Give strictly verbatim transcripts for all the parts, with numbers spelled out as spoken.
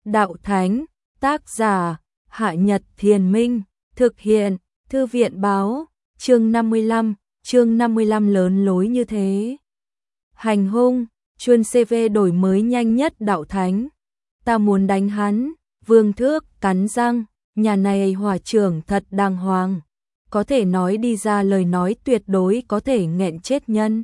đạo thánh, tác giả, Hạ Nhật Thiền Minh, thực hiện, Thư viện báo, chương năm mươi lăm, chương năm mươi lăm lớn lối như thế. Hành hung, chuyên xê vê đổi mới nhanh nhất đạo thánh. Ta muốn đánh hắn, Vương Thước cắn răng, nhà này hòa trưởng thật đàng hoàng. Có thể nói đi ra lời nói tuyệt đối có thể nghẹn chết nhân.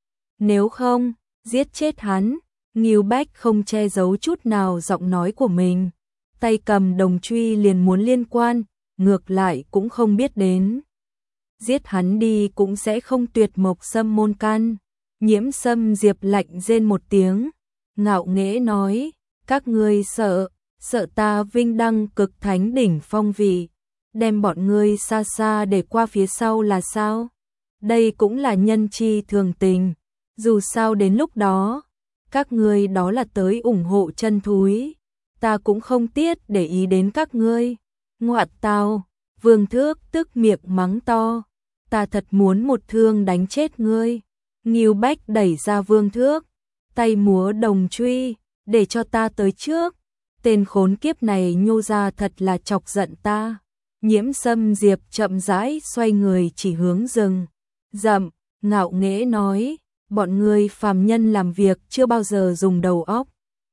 Nếu không, giết chết hắn. Ngưu Bách không che giấu chút nào giọng nói của mình. Tay cầm đồng truy liền muốn liên quan, ngược lại cũng không biết đến. Giết hắn đi cũng sẽ không tuyệt mộc sâm môn căn. Nhiễm Sâm Diệp lạnh rên một tiếng, ngạo nghễ nói, các ngươi sợ, sợ ta vinh đăng cực thánh đỉnh phong vị, đem bọn ngươi xa xa để qua phía sau là sao? Đây cũng là nhân chi thường tình, dù sao đến lúc đó, các ngươi đó là tới ủng hộ chân thúi, ta cũng không tiết để ý đến các ngươi. Ngoạt tào, Vương Thước tức miệng mắng to, ta thật muốn một thương đánh chết ngươi. Ngưu Bách đẩy ra Vương Thước, tay múa đồng truy, để cho ta tới trước. Tên khốn kiếp này nhô ra thật là chọc giận ta. Nhiễm Sâm Diệp chậm rãi xoay người chỉ hướng rừng rậm, ngạo nghễ nói, bọn ngươi phàm nhân làm việc chưa bao giờ dùng đầu óc.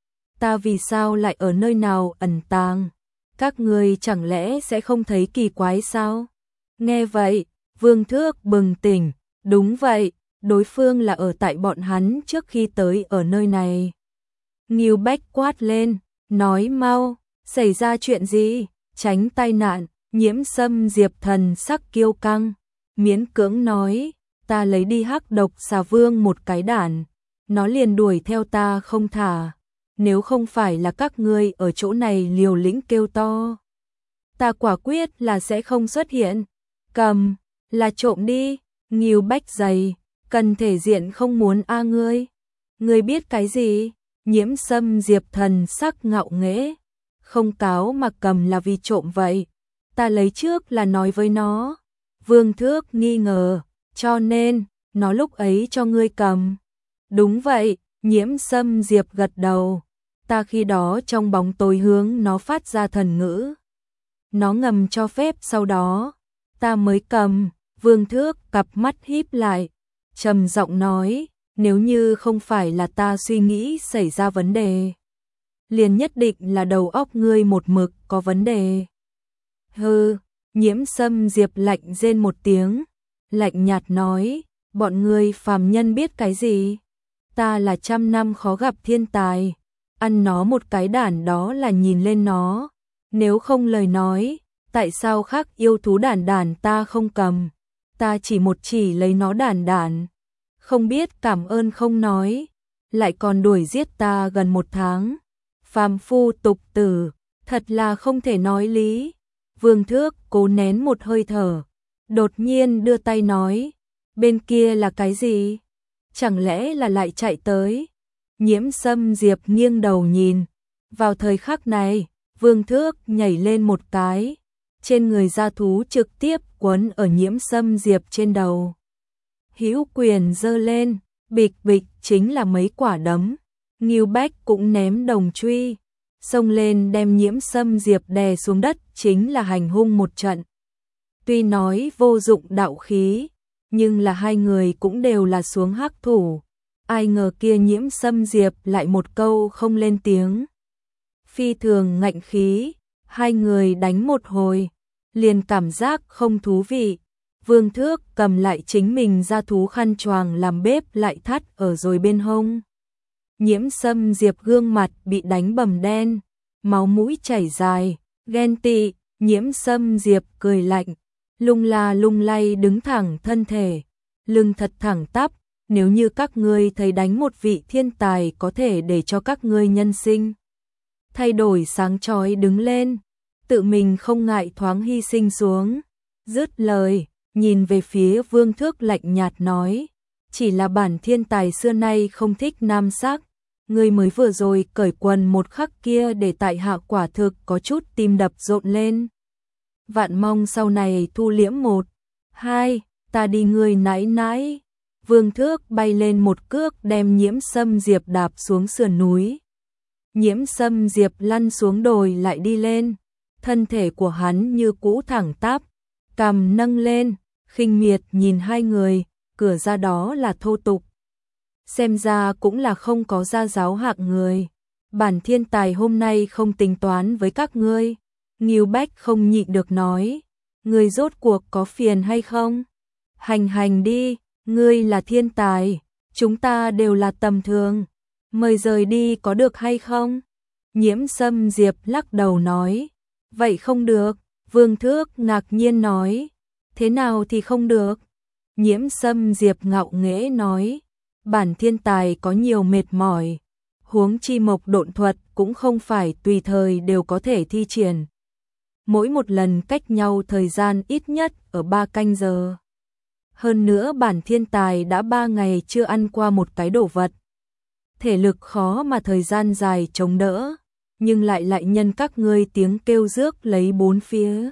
Ta vì sao lại ở nơi nào ẩn tàng? Các ngươi chẳng lẽ sẽ không thấy kỳ quái sao? Nghe vậy, Vương Thước bừng tỉnh, đúng vậy. Đối phương là ở tại bọn hắn trước khi tới ở nơi này. Ngưu Bách quát lên, nói mau, xảy ra chuyện gì, tránh tai nạn. Nhiễm Sâm Diệp thần sắc kiêu căng, miễn cưỡng nói, ta lấy đi hắc độc xà vương một cái đản, nó liền đuổi theo ta không thả, nếu không phải là các ngươi ở chỗ này liều lĩnh kêu to, ta quả quyết là sẽ không xuất hiện. Cầm, là trộm đi. Ngưu Bách dày, cần thể diện không muốn a ngươi. Ngươi biết cái gì? Nhiễm Sâm Diệp thần sắc ngạo nghễ, không cáo mà cầm là vì trộm vậy. Ta lấy trước là nói với nó. Vương Thước nghi ngờ, cho nên, nó lúc ấy cho ngươi cầm. Đúng vậy, Nhiễm Sâm Diệp gật đầu. Ta khi đó trong bóng tối hướng nó phát ra thần ngữ. Nó ngầm cho phép sau đó, ta mới cầm. Vương Thước cặp mắt híp lại, trầm giọng nói, nếu như không phải là ta suy nghĩ xảy ra vấn đề, liền nhất định là đầu óc ngươi một mực có vấn đề. Hừ, Nhiễm Sâm Diệp lạnh rên một tiếng, lạnh nhạt nói, bọn ngươi phàm nhân biết cái gì? Ta là trăm năm khó gặp thiên tài, ăn nó một cái đản đó là nhìn lên nó, nếu không lời nói, tại sao khác yêu thú đản đản ta không cầm, ta chỉ một chỉ lấy nó đản đản, không biết cảm ơn không nói, lại còn đuổi giết ta gần một tháng, phàm phu tục tử, thật là không thể nói lý. Vương Thước cố nén một hơi thở, đột nhiên đưa tay nói, bên kia là cái gì? Chẳng lẽ là lại chạy tới? Nhiễm Sâm Diệp nghiêng đầu nhìn, vào thời khắc này, Vương Thước nhảy lên một cái, trên người gia thú trực tiếp quấn ở Nhiễm Sâm Diệp trên đầu. Hữu quyền giơ lên, bịch bịch chính là mấy quả đấm. Ngưu Bách cũng ném đồng truy, xông lên đem Nhiễm Sâm Diệp đè xuống đất, chính là hành hung một trận. Tuy nói vô dụng đạo khí, nhưng là hai người cũng đều là xuống hắc thủ. Ai ngờ kia Nhiễm Sâm Diệp lại một câu không lên tiếng. Phi thường ngạnh khí, hai người đánh một hồi, liền cảm giác không thú vị. Vương Thước cầm lại chính mình ra thú khăn choàng làm bếp lại thắt ở rồi bên hông. Nhiễm Sâm Diệp gương mặt bị đánh bầm đen, máu mũi chảy dài, ghen tị. Nhiễm Sâm Diệp cười lạnh, lung la lung lay đứng thẳng thân thể, lưng thật thẳng tắp, nếu như các ngươi thấy đánh một vị thiên tài có thể để cho các ngươi nhân sinh thay đổi sáng chói đứng lên, tự mình không ngại thoáng hy sinh xuống. Dứt lời, nhìn về phía Vương Thước lạnh nhạt nói, chỉ là bản thiên tài xưa nay không thích nam sắc, ngươi mới vừa rồi cởi quần một khắc kia để tại hạ quả thực có chút tim đập rộn lên. Vạn mong sau này thu liễm một, hai, ta đi ngươi nãi nãi. Vương Thước bay lên một cước đem Nhiễm Sâm Diệp đạp xuống sườn núi. Nhiễm Sâm Diệp lăn xuống đồi lại đi lên, thân thể của hắn như cũ thẳng tắp, cằm nâng lên, khinh miệt nhìn hai người, cửa ra đó là thô tục. Xem ra cũng là không có gia giáo hạng người. Bản thiên tài hôm nay không tính toán với các ngươi. Ngưu Bách không nhịn được nói, ngươi rốt cuộc có phiền hay không? Hành hành đi, ngươi là thiên tài, chúng ta đều là tầm thường, mời rời đi có được hay không? Nhiễm Sâm Diệp lắc đầu nói, vậy không được. Vương Thước ngạc nhiên nói, thế nào thì không được? Nhiễm Sâm Diệp ngạo nghễ nói, bản thiên tài có nhiều mệt mỏi, huống chi mộc độn thuật cũng không phải tùy thời đều có thể thi triển. Mỗi một lần cách nhau thời gian ít nhất ở ba canh giờ. Hơn nữa bản thiên tài đã ba ngày chưa ăn qua một cái đồ vật. Thể lực khó mà thời gian dài chống đỡ, nhưng lại lại nhân các ngươi tiếng kêu rước lấy bốn phía.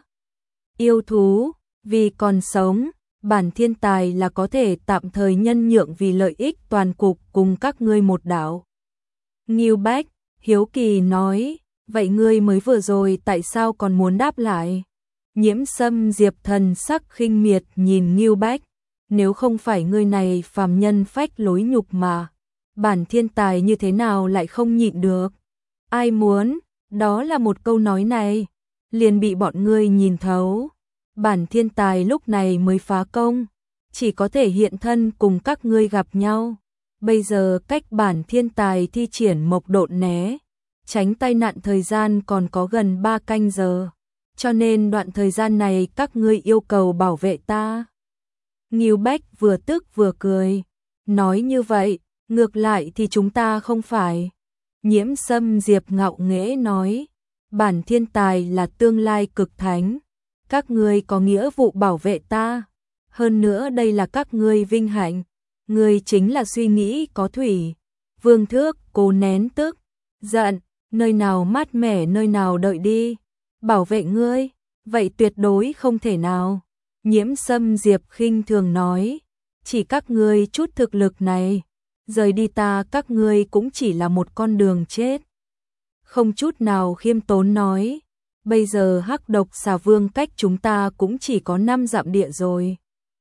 Yêu thú, vì còn sống, bản thiên tài là có thể tạm thời nhân nhượng vì lợi ích toàn cục cùng các ngươi một đảo. Ngưu Bách, hiếu kỳ nói, vậy ngươi mới vừa rồi tại sao còn muốn đáp lại? Nhiễm Sâm Diệp thần sắc khinh miệt nhìn Ngưu Bách, nếu không phải ngươi này phàm nhân phách lối nhục mà, bản thiên tài như thế nào lại không nhịn được? Ai muốn, đó là một câu nói này, liền bị bọn ngươi nhìn thấu. Bản thiên tài lúc này mới phá công, chỉ có thể hiện thân cùng các ngươi gặp nhau. Bây giờ cách bản thiên tài thi triển mộc độn né, tránh tai nạn thời gian còn có gần ba canh giờ, cho nên đoạn thời gian này các ngươi yêu cầu bảo vệ ta. Ngưu Bách vừa tức vừa cười, nói như vậy, ngược lại thì chúng ta không phải. Nhiễm Sâm Diệp ngạo nghễ nói, bản thiên tài là tương lai cực thánh, các ngươi có nghĩa vụ bảo vệ ta, hơn nữa đây là các ngươi vinh hạnh, ngươi chính là suy nghĩ có thủy. Vương Thước cố nén tức giận, nơi nào mát mẻ nơi nào đợi đi, bảo vệ ngươi, vậy tuyệt đối không thể nào. Nhiễm Sâm Diệp khinh thường nói, chỉ các ngươi chút thực lực này, rời đi ta các ngươi cũng chỉ là một con đường chết. Không chút nào khiêm tốn nói, bây giờ Hắc Độc Xà Vương cách chúng ta cũng chỉ có năm dặm địa rồi.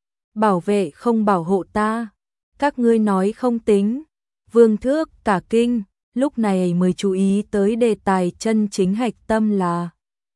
Bảo vệ không bảo hộ ta, các ngươi nói không tính. Vương Thước cả kinh, lúc này mới chú ý tới đề tài chân chính hạch tâm là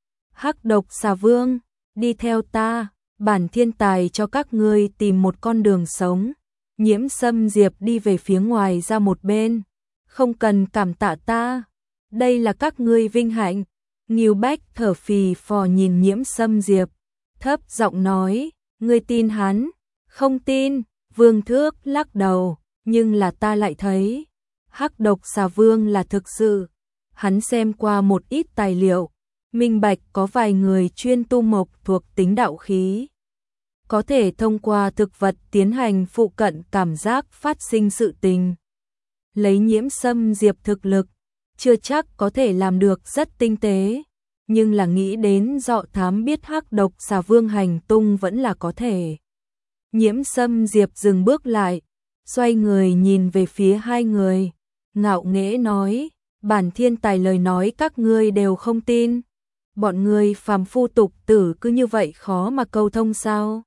Hắc Độc Xà Vương, đi theo ta, bản thiên tài cho các ngươi tìm một con đường sống. Nhiễm Sâm Diệp đi về phía ngoài ra một bên, không cần cảm tạ ta, đây là các ngươi vinh hạnh. Ngưu Bách thở phì phò nhìn Nhiễm Sâm Diệp, thấp giọng nói, ngươi tin hắn? Không tin. Vương Thước lắc đầu, nhưng là ta lại thấy Hắc Độc Xà Vương là thực sự. Hắn xem qua một ít tài liệu, minh bạch có vài người chuyên tu mộc thuộc tính đạo khí, có thể thông qua thực vật tiến hành phụ cận cảm giác phát sinh sự tình. Lấy Nhiễm Sâm Diệp thực lực, chưa chắc có thể làm được rất tinh tế, nhưng là nghĩ đến dọ thám biết Hắc Độc Xà Vương hành tung vẫn là có thể. Nhiễm Sâm Diệp dừng bước lại, xoay người nhìn về phía hai người, ngạo nghễ nói, bản thiên tài lời nói các ngươi đều không tin. Bọn ngươi phàm phu tục tử cứ như vậy khó mà câu thông sao?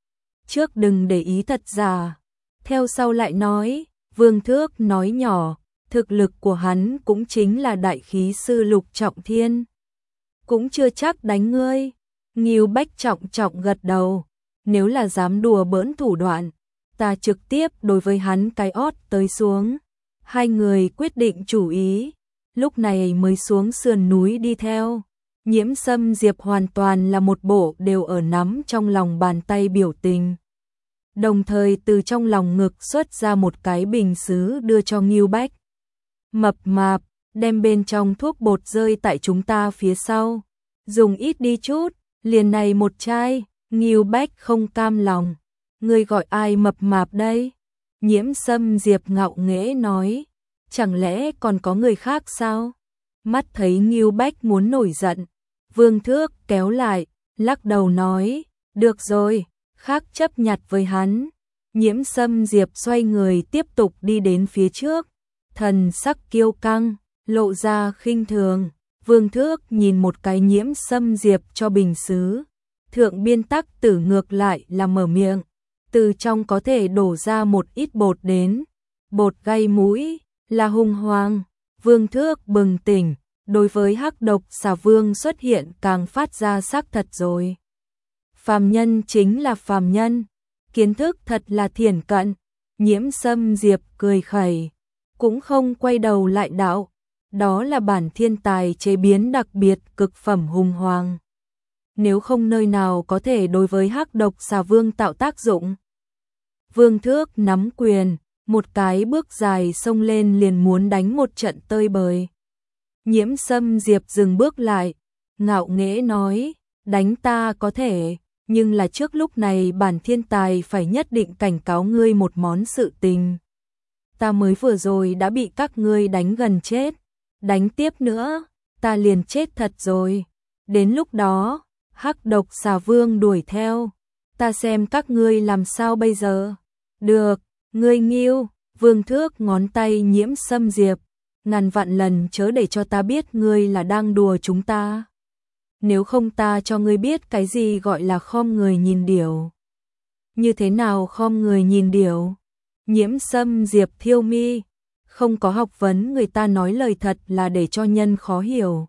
Trước đừng để ý thật giả, theo sau lại nói, Vương Thước nói nhỏ, thực lực của hắn cũng chính là đại khí sư lục trọng thiên, cũng chưa chắc đánh ngươi. Ngưu Bách trọng trọng gật đầu, nếu là dám đùa bỡn thủ đoạn, ta trực tiếp đối với hắn cái ót tới xuống. Hai người quyết định chủ ý, lúc này mới xuống sườn núi đi theo. Nhiễm Sâm Diệp hoàn toàn là một bộ đều ở nắm trong lòng bàn tay biểu tình, đồng thời từ trong lòng ngực xuất ra một cái bình sứ đưa cho Ngưu Bách. Mập mạp, đem bên trong thuốc bột rơi tại chúng ta phía sau, dùng ít đi chút, liền này một chai. Ngưu Bách không cam lòng, ngươi gọi ai mập mạp đây? Nhiễm Sâm Diệp ngạo nghễ nói, chẳng lẽ còn có người khác sao? Mắt thấy Ngưu Bách muốn nổi giận, Vương Thước kéo lại, lắc đầu nói, được rồi, khác chấp nhặt với hắn. Nhiễm Sâm Diệp xoay người tiếp tục đi đến phía trước, thần sắc kiêu căng, lộ ra khinh thường. Vương Thước nhìn một cái Nhiễm Sâm Diệp cho bình sứ. Thượng Biên Tắc Tử ngược lại là mở miệng, từ trong có thể đổ ra một ít bột đến. Bột gây mũi, là hung hoang. Vương Thước bừng tỉnh, đối với hắc độc xà vương xuất hiện càng phát ra xác thật rồi. Phàm nhân chính là phàm nhân, kiến thức thật là thiển cận. Nhiễm Sâm Diệp cười khẩy, cũng không quay đầu lại đạo, đó là bản thiên tài chế biến đặc biệt cực phẩm hùng hoàng. Nếu không nơi nào có thể đối với hắc độc xà vương tạo tác dụng. Vương Thước nắm quyền, một cái bước dài xông lên liền muốn đánh một trận tơi bời. Nhiễm Sâm Diệp dừng bước lại, ngạo nghễ nói, đánh ta có thể, nhưng là trước lúc này bản thiên tài phải nhất định cảnh cáo ngươi một món sự tình. Ta mới vừa rồi đã bị các ngươi đánh gần chết, đánh tiếp nữa, ta liền chết thật rồi. Đến lúc đó, hắc độc xà vương đuổi theo, ta xem các ngươi làm sao bây giờ. Được, ngươi nghiêu. Vương Thước ngón tay Nhiễm Sâm Diệp, ngàn vạn lần chớ để cho ta biết ngươi là đang đùa chúng ta. Nếu không ta cho ngươi biết cái gì gọi là khom người nhìn điểu. Như thế nào khom người nhìn điểu? Nhiễm Sâm Diệp thiêu mi, không có học vấn người ta nói lời thật là để cho nhân khó hiểu.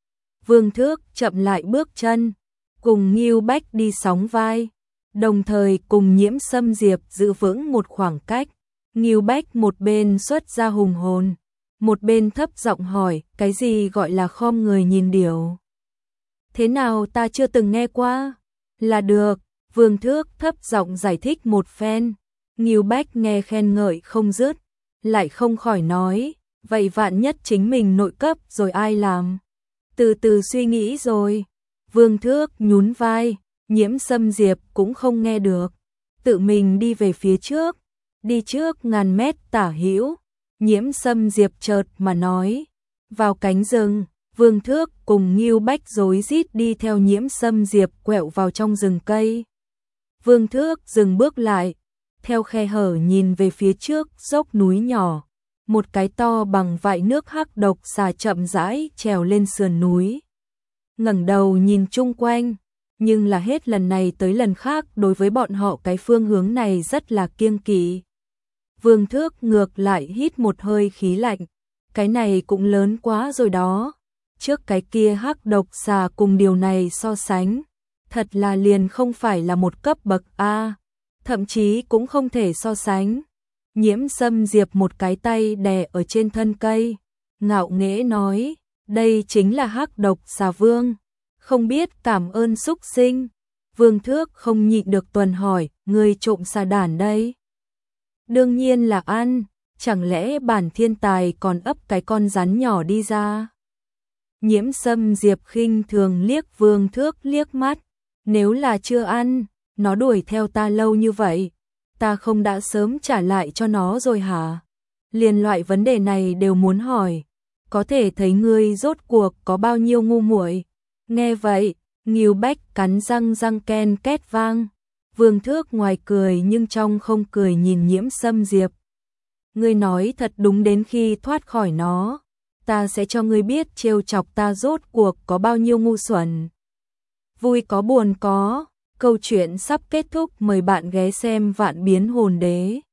Vương Thước chậm lại bước chân, cùng Ngưu Bách đi sóng vai, đồng thời cùng Nhiễm Sâm Diệp giữ vững một khoảng cách. Ngưu Bách một bên xuất ra hùng hồn, một bên thấp giọng hỏi, cái gì gọi là khom người nhìn điểu? Thế nào ta chưa từng nghe qua? Là được, Vương Thước thấp giọng giải thích một phen. Ngưu Bách nghe khen ngợi không dứt, lại không khỏi nói, vậy vạn nhất chính mình nội cấp rồi ai làm? Từ từ suy nghĩ rồi. Vương Thước nhún vai, Nhiễm Sâm Diệp cũng không nghe được, tự mình đi về phía trước. Đi trước ngàn mét tả hữu, Nhiễm Sâm Diệp chợt mà nói, vào cánh rừng. Vương Thước cùng Ngưu Bách rối rít đi theo Nhiễm Sâm Diệp quẹo vào trong rừng cây. Vương Thước dừng bước lại, theo khe hở nhìn về phía trước dốc núi nhỏ, một cái to bằng vại nước hắc độc xà chậm rãi trèo lên sườn núi. Ngẩng đầu nhìn chung quanh, nhưng là hết lần này tới lần khác đối với bọn họ cái phương hướng này rất là kiêng kỵ. Vương Thước ngược lại hít một hơi khí lạnh, cái này cũng lớn quá rồi đó. Trước cái kia hắc độc xà cùng điều này so sánh, thật là liền không phải là một cấp bậc A, thậm chí cũng không thể so sánh. Nhiễm Sâm Diệp một cái tay đè ở trên thân cây, ngạo nghễ nói, đây chính là hắc độc xà vương, không biết cảm ơn súc sinh. Vương Thước không nhịn được tuần hỏi, ngươi trộm xà đản đây? Đương nhiên là ăn, chẳng lẽ bản thiên tài còn ấp cái con rắn nhỏ đi ra? Nhiễm Sâm Diệp khinh thường liếc Vương Thước liếc mắt, nếu là chưa ăn, nó đuổi theo ta lâu như vậy, ta không đã sớm trả lại cho nó rồi hả? Liền loại vấn đề này đều muốn hỏi, có thể thấy ngươi rốt cuộc có bao nhiêu ngu muội. Nghe vậy, Ngưu Bách cắn răng răng ken két vang. Vương Thước ngoài cười nhưng trong không cười nhìn Nhiễm Sâm Diệp. Ngươi nói thật đúng, đến khi thoát khỏi nó, ta sẽ cho ngươi biết trêu chọc ta rốt cuộc có bao nhiêu ngu xuẩn. Vui có buồn có, câu chuyện sắp kết thúc, mời bạn ghé xem Vạn Biến Hồn Đế.